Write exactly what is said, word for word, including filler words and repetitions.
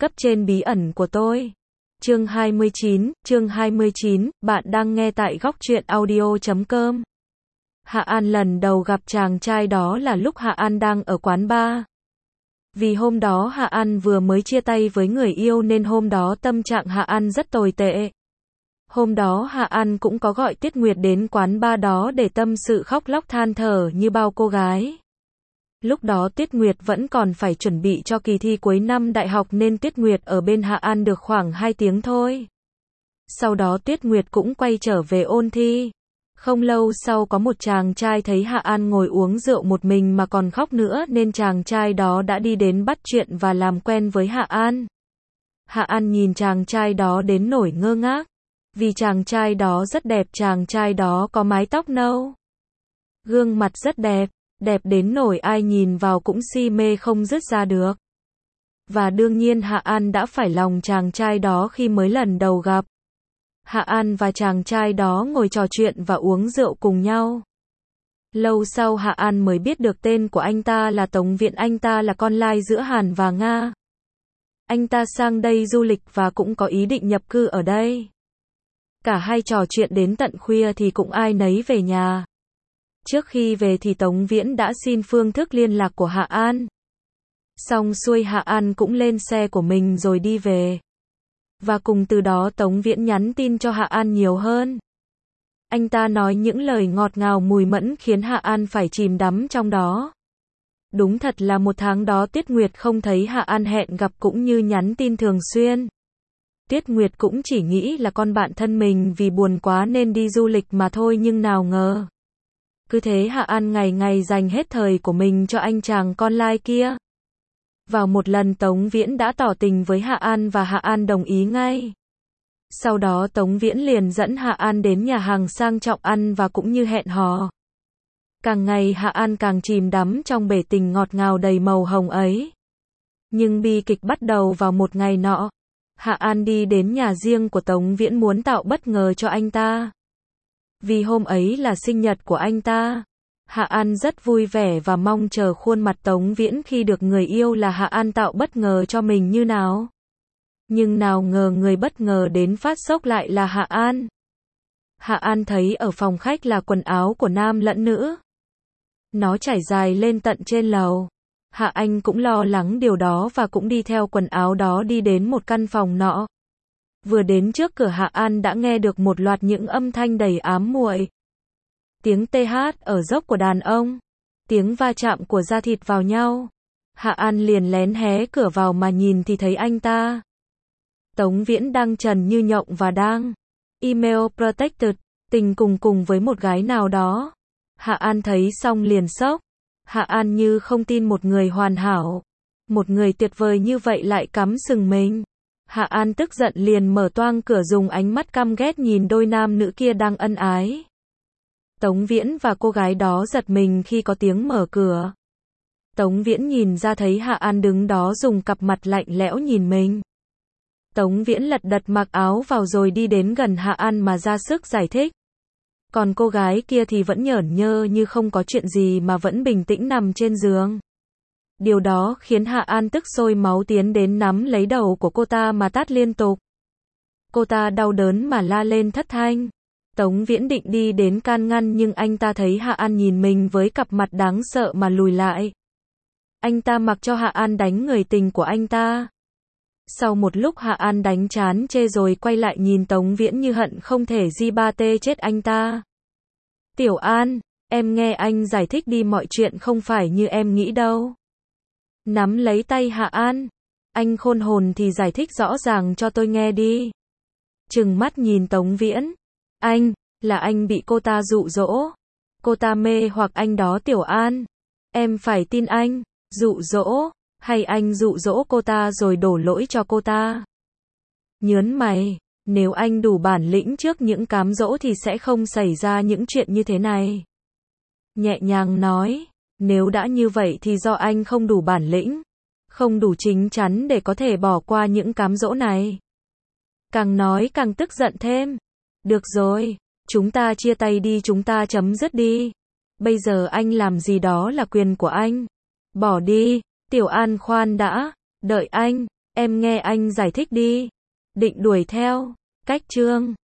Cấp trên bí ẩn của tôi. Chương hai mươi chín, chương hai mươi chín, bạn đang nghe tại góc truyện audio chấm com. Hạ An lần đầu gặp chàng trai đó là lúc Hạ An đang ở quán bar. Vì hôm đó Hạ An vừa mới chia tay với người yêu nên hôm đó tâm trạng Hạ An rất tồi tệ. Hôm đó Hạ An cũng có gọi Tiết Nguyệt đến quán bar đó để tâm sự khóc lóc than thở như bao cô gái. Lúc đó Tiết Nguyệt vẫn còn phải chuẩn bị cho kỳ thi cuối năm đại học nên Tiết Nguyệt ở bên Hạ An được khoảng hai tiếng thôi. Sau đó Tiết Nguyệt cũng quay trở về ôn thi. Không lâu sau có một chàng trai thấy Hạ An ngồi uống rượu một mình mà còn khóc nữa nên chàng trai đó đã đi đến bắt chuyện và làm quen với Hạ An. Hạ An nhìn chàng trai đó đến nỗi ngơ ngác. Vì chàng trai đó rất đẹp, chàng trai đó có mái tóc nâu. Gương mặt rất đẹp. Đẹp đến nỗi ai nhìn vào cũng si mê không dứt ra được. Và đương nhiên Hạ An đã phải lòng chàng trai đó khi mới lần đầu gặp. Hạ An và chàng trai đó ngồi trò chuyện và uống rượu cùng nhau. Lâu sau Hạ An mới biết được tên của anh ta là Tống Viễn, anh ta là con lai giữa Hàn và Nga. Anh ta sang đây du lịch và cũng có ý định nhập cư ở đây. Cả hai trò chuyện đến tận khuya thì cũng ai nấy về nhà. Trước khi về thì Tống Viễn đã xin phương thức liên lạc của Hạ An. Xong xuôi Hạ An cũng lên xe của mình rồi đi về. Và cùng từ đó Tống Viễn nhắn tin cho Hạ An nhiều hơn. Anh ta nói những lời ngọt ngào mùi mẫn khiến Hạ An phải chìm đắm trong đó. Đúng thật là một tháng đó Tiết Nguyệt không thấy Hạ An hẹn gặp cũng như nhắn tin thường xuyên. Tiết Nguyệt cũng chỉ nghĩ là con bạn thân mình vì buồn quá nên đi du lịch mà thôi nhưng nào ngờ. Cứ thế Hạ An ngày ngày dành hết thời của mình cho anh chàng con lai kia. Vào một lần Tống Viễn đã tỏ tình với Hạ An và Hạ An đồng ý ngay. Sau đó Tống Viễn liền dẫn Hạ An đến nhà hàng sang trọng ăn và cũng như hẹn hò. Càng ngày Hạ An càng chìm đắm trong bể tình ngọt ngào đầy màu hồng ấy. Nhưng bi kịch bắt đầu vào một ngày nọ. Hạ An đi đến nhà riêng của Tống Viễn muốn tạo bất ngờ cho anh ta. Vì hôm ấy là sinh nhật của anh ta. Hạ An rất vui vẻ và mong chờ khuôn mặt Tống Viễn khi được người yêu là Hạ An tạo bất ngờ cho mình như nào. Nhưng nào ngờ người bất ngờ đến phát sốc lại là Hạ An. Hạ An thấy ở phòng khách là quần áo của nam lẫn nữ. Nó trải dài lên tận trên lầu. Hạ Anh cũng lo lắng điều đó và cũng đi theo quần áo đó đi đến một căn phòng nọ. Vừa đến trước cửa Hạ An đã nghe được một loạt những âm thanh đầy ám muội. Tiếng tê hát ở dốc của đàn ông. Tiếng va chạm của da thịt vào nhau. Hạ An liền lén hé cửa vào mà nhìn thì thấy anh ta. Tống Viễn đang trần như nhộng và đang email protected, tình cùng cùng với một gái nào đó. Hạ An thấy xong liền sốc. Hạ An như không tin một người hoàn hảo. Một người tuyệt vời như vậy lại cắm sừng mình. Hạ An tức giận liền mở toang cửa dùng ánh mắt căm ghét nhìn đôi nam nữ kia đang ân ái. Tống Viễn và cô gái đó giật mình khi có tiếng mở cửa. Tống Viễn nhìn ra thấy Hạ An đứng đó dùng cặp mặt lạnh lẽo nhìn mình. Tống Viễn lật đật mặc áo vào rồi đi đến gần Hạ An mà ra sức giải thích. Còn cô gái kia thì vẫn nhởn nhơ như không có chuyện gì mà vẫn bình tĩnh nằm trên giường. Điều đó khiến Hạ An tức sôi máu tiến đến nắm lấy đầu của cô ta mà tát liên tục. Cô ta đau đớn mà la lên thất thanh. Tống Viễn định đi đến can ngăn nhưng anh ta thấy Hạ An nhìn mình với cặp mặt đáng sợ mà lùi lại. Anh ta mặc cho Hạ An đánh người tình của anh ta. Sau một lúc Hạ An đánh chán chê rồi quay lại nhìn Tống Viễn như hận không thể di ba tê chết anh ta. Tiểu An, em nghe anh giải thích đi, mọi chuyện không phải như em nghĩ đâu. Nắm lấy tay Hạ An. Anh khôn hồn thì giải thích rõ ràng cho tôi nghe đi. Trừng mắt nhìn Tống Viễn. Anh, là anh bị cô ta dụ dỗ. Cô ta mê hoặc anh đó Tiểu An. Em phải tin anh. Dụ dỗ, hay anh dụ dỗ cô ta rồi đổ lỗi cho cô ta? Nhớn mày, nếu anh đủ bản lĩnh trước những cám dỗ thì sẽ không xảy ra những chuyện như thế này. Nhẹ nhàng nói, nếu đã như vậy thì do anh không đủ bản lĩnh, không đủ chín chắn để có thể bỏ qua những cám dỗ này. Càng nói càng tức giận thêm. Được rồi, chúng ta chia tay đi, chúng ta chấm dứt đi. Bây giờ anh làm gì đó là quyền của anh. Bỏ đi, Tiểu An khoan đã, đợi anh. Em nghe anh giải thích đi. Định đuổi theo. Cách chương